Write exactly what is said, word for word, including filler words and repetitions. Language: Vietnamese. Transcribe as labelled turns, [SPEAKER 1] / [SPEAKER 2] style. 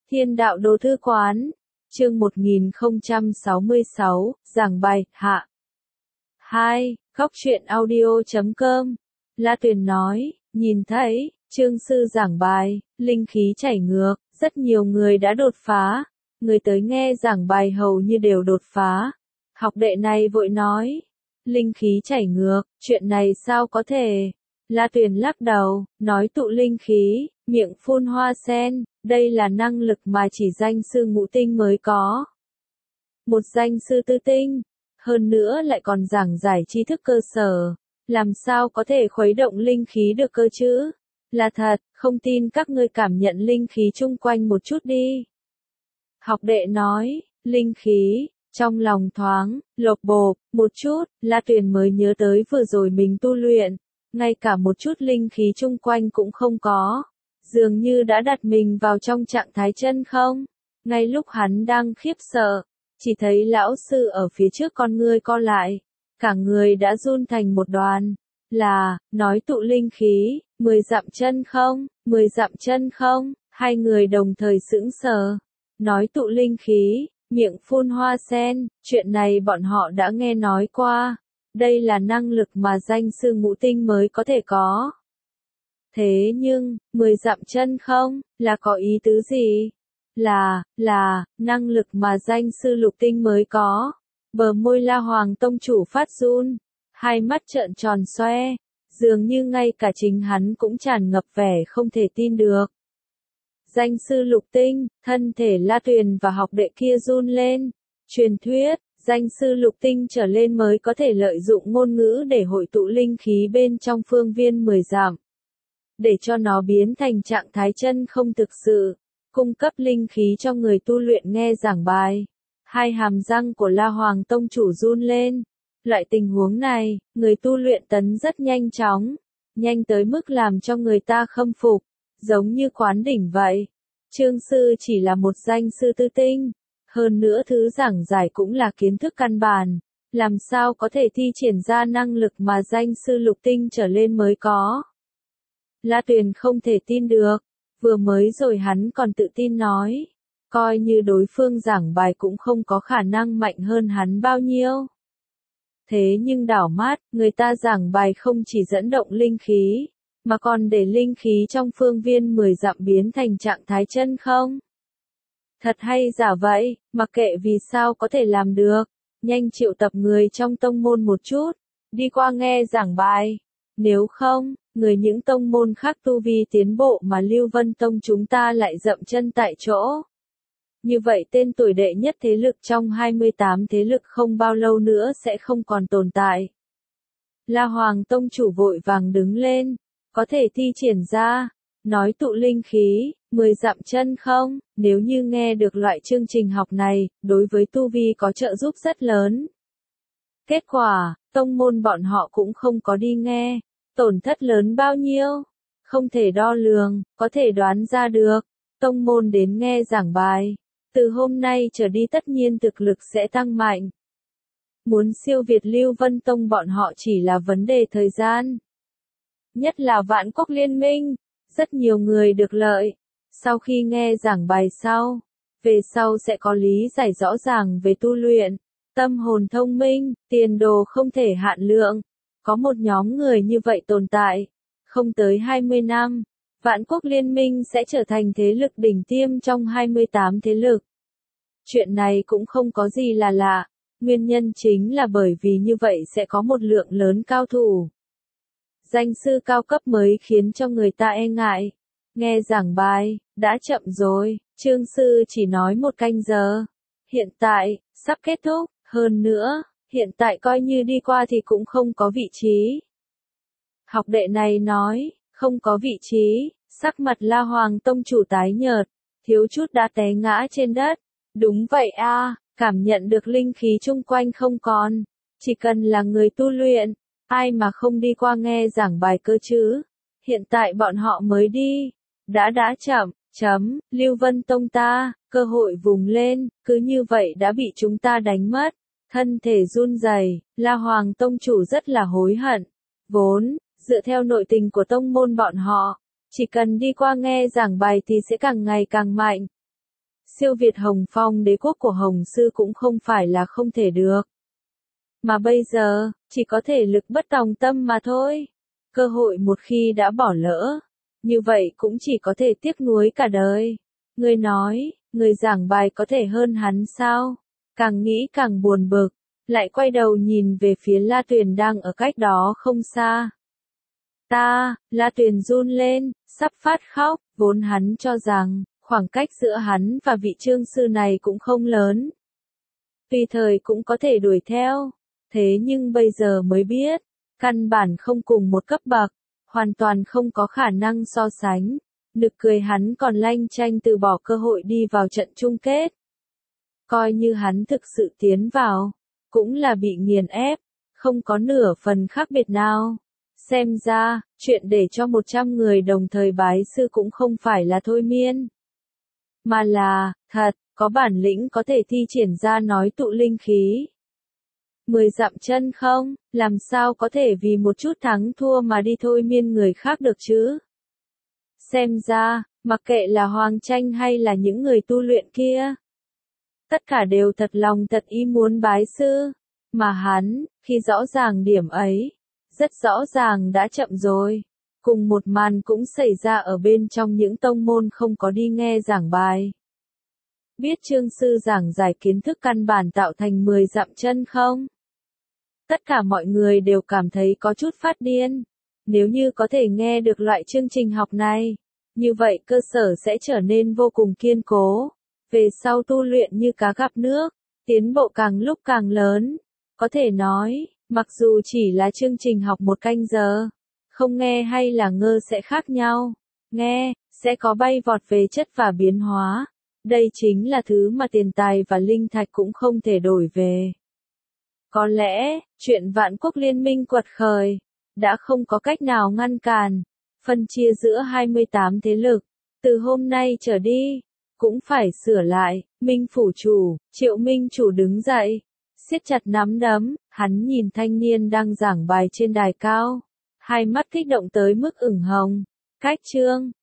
[SPEAKER 1] Thiên đạo đồ thư quán, chương một nghìn không trăm sáu mươi sáu, giảng bài, hạ. hai. Góc truyện audio chấm com. La Tuyền nói, nhìn thấy, chương sư giảng bài, linh khí chảy ngược, rất nhiều người đã đột phá. Người tới nghe giảng bài hầu như đều đột phá. Học đệ này vội nói, linh khí chảy ngược, chuyện này sao có thể? La Tuyền lắc đầu, nói tụ linh khí, miệng phun hoa sen, đây là năng lực mà chỉ danh sư ngũ tinh mới có. Một danh sư tư tinh, hơn nữa lại còn giảng giải tri thức cơ sở, làm sao có thể khuấy động linh khí được cơ chứ? Là thật, không tin các ngươi cảm nhận linh khí chung quanh một chút đi. Học đệ nói, linh khí, trong lòng thoáng, lộp bộp, một chút, La Tuyền mới nhớ tới vừa rồi mình tu luyện, ngay cả một chút linh khí chung quanh cũng không có, dường như đã đặt mình vào trong trạng thái chân không. Ngay lúc hắn đang khiếp sợ, chỉ thấy lão sư ở phía trước con ngươi co lại, cả người đã run thành một đoàn, là, nói tụ linh khí, mười dặm chân không, mười dặm chân không, hai người đồng thời sững sờ, nói tụ linh khí, miệng phun hoa sen, chuyện này bọn họ đã nghe nói qua. Đây là năng lực mà danh sư ngũ tinh mới có thể có. Thế nhưng, mười dặm chân không, là có ý tứ gì? Là, là, năng lực mà danh sư lục tinh mới có. Bờ môi La Hoàng tông chủ phát run, hai mắt trợn tròn xoe, dường như ngay cả chính hắn cũng tràn ngập vẻ không thể tin được. Danh sư lục tinh, thân thể La Tuyền và học đệ kia run lên, truyền thuyết. Danh sư lục tinh trở lên mới có thể lợi dụng ngôn ngữ để hội tụ linh khí bên trong phương viên mười dặm. Để cho nó biến thành trạng thái chân không thực sự, cung cấp linh khí cho người tu luyện nghe giảng bài. Hai hàm răng của La Hoàng tông chủ run lên. Loại tình huống này, người tu luyện tấn rất nhanh chóng, nhanh tới mức làm cho người ta khâm phục, giống như quán đỉnh vậy. Chương sư chỉ là một danh sư tư tinh. Hơn nữa thứ giảng giải cũng là kiến thức căn bản, làm sao có thể thi triển ra năng lực mà danh sư lục tinh trở lên mới có. La Tuyền không thể tin được, vừa mới rồi hắn còn tự tin nói, coi như đối phương giảng bài cũng không có khả năng mạnh hơn hắn bao nhiêu. Thế nhưng đảo mắt, người ta giảng bài không chỉ dẫn động linh khí, mà còn để linh khí trong phương viên mười dặm biến thành trạng thái chân không. Thật hay giả vậy, mặc kệ vì sao có thể làm được, nhanh triệu tập người trong tông môn một chút, đi qua nghe giảng bài. Nếu không, người những tông môn khác tu vi tiến bộ mà Lưu Vân Tông chúng ta lại dậm chân tại chỗ. Như vậy tên tuổi đệ nhất thế lực trong hai mươi tám thế lực không bao lâu nữa sẽ không còn tồn tại. La Hoàng Tông chủ vội vàng đứng lên, có thể thi triển ra, nói tụ linh khí, mười dặm chân không, nếu như nghe được loại chương trình học này, đối với tu vi có trợ giúp rất lớn. Kết quả, tông môn bọn họ cũng không có đi nghe, tổn thất lớn bao nhiêu, không thể đo lường, có thể đoán ra được, tông môn đến nghe giảng bài, từ hôm nay trở đi tất nhiên thực lực sẽ tăng mạnh. Muốn siêu việt Lưu Vân Tông bọn họ chỉ là vấn đề thời gian. Nhất là Vạn Quốc Liên Minh, rất nhiều người được lợi. Sau khi nghe giảng bài sau, về sau sẽ có lý giải rõ ràng về tu luyện, tâm hồn thông minh, tiền đồ không thể hạn lượng. Có một nhóm người như vậy tồn tại, không tới hai mươi năm, Vạn Quốc Liên Minh sẽ trở thành thế lực đỉnh tiêm trong hai mươi tám thế lực. Chuyện này cũng không có gì là lạ, nguyên nhân chính là bởi vì như vậy sẽ có một lượng lớn cao thủ. Danh sư cao cấp mới khiến cho người ta e ngại. Nghe giảng bài, đã chậm rồi, chương sư chỉ nói một canh giờ. Hiện tại, sắp kết thúc, hơn nữa, hiện tại coi như đi qua thì cũng không có vị trí. Học đệ này nói, không có vị trí, sắc mặt La Hoàng tông chủ tái nhợt, thiếu chút đã té ngã trên đất. Đúng vậy a, cảm nhận được linh khí chung quanh không còn, chỉ cần là người tu luyện, ai mà không đi qua nghe giảng bài cơ chứ. Hiện tại bọn họ mới đi. Đã đã chậm, chấm, Lưu Vân Tông ta, cơ hội vùng lên, cứ như vậy đã bị chúng ta đánh mất. Thân thể run rẩy, La Hoàng Tông chủ rất là hối hận. Vốn, dựa theo nội tình của tông môn bọn họ, chỉ cần đi qua nghe giảng bài thì sẽ càng ngày càng mạnh. siêu việt Hồng Phong đế quốc của Hồng Sư cũng không phải là không thể được. Mà bây giờ, chỉ có thể lực bất tòng tâm mà thôi. Cơ hội một khi đã bỏ lỡ, như vậy cũng chỉ có thể tiếc nuối cả đời. Người nói, người giảng bài có thể hơn hắn sao? Càng nghĩ càng buồn bực, lại quay đầu nhìn về phía La Tuyền đang ở cách đó không xa. Ta, La Tuyền run lên, sắp phát khóc, vốn hắn cho rằng, khoảng cách giữa hắn và vị trương sư này cũng không lớn. Tùy thời cũng có thể đuổi theo, thế nhưng bây giờ mới biết, căn bản không cùng một cấp bậc, hoàn toàn không có khả năng so sánh. Nực cười hắn còn lanh chanh từ bỏ cơ hội đi vào trận chung kết. Coi như hắn thực sự tiến vào, cũng là bị nghiền ép, không có nửa phần khác biệt nào. Xem ra, chuyện để cho một trăm người đồng thời bái sư cũng không phải là thôi miên. Mà là, thật, có bản lĩnh có thể thi triển ra nói tụ linh khí. Mười dặm chân không, làm sao có thể vì một chút thắng thua mà đi thôi miên người khác được chứ? Xem ra, mặc kệ là Hoàng Tranh hay là những người tu luyện kia, tất cả đều thật lòng thật ý muốn bái sư, mà hắn, khi rõ ràng điểm ấy, rất rõ ràng đã chậm rồi. Cùng một màn cũng xảy ra ở bên trong những tông môn không có đi nghe giảng bài. Biết trương sư giảng giải kiến thức căn bản tạo thành mười dặm chân không? Tất cả mọi người đều cảm thấy có chút phát điên. Nếu như có thể nghe được loại chương trình học này, như vậy cơ sở sẽ trở nên vô cùng kiên cố. Về sau tu luyện như cá gặp nước, tiến bộ càng lúc càng lớn. Có thể nói, mặc dù chỉ là chương trình học một canh giờ, không nghe hay là ngơ sẽ khác nhau. Nghe, sẽ có bay vọt về chất và biến hóa. Đây chính là thứ mà tiền tài và linh thạch cũng không thể đổi về. Có lẽ, chuyện Vạn Quốc Liên minh quật khởi, đã không có cách nào ngăn cản. Phân chia giữa hai mươi tám thế lực, từ hôm nay trở đi, cũng phải sửa lại. Minh phủ chủ, Triệu Minh chủ đứng dậy, siết chặt nắm đấm, hắn nhìn thanh niên đang giảng bài trên đài cao. Hai mắt kích động tới mức ửng hồng. Cách chương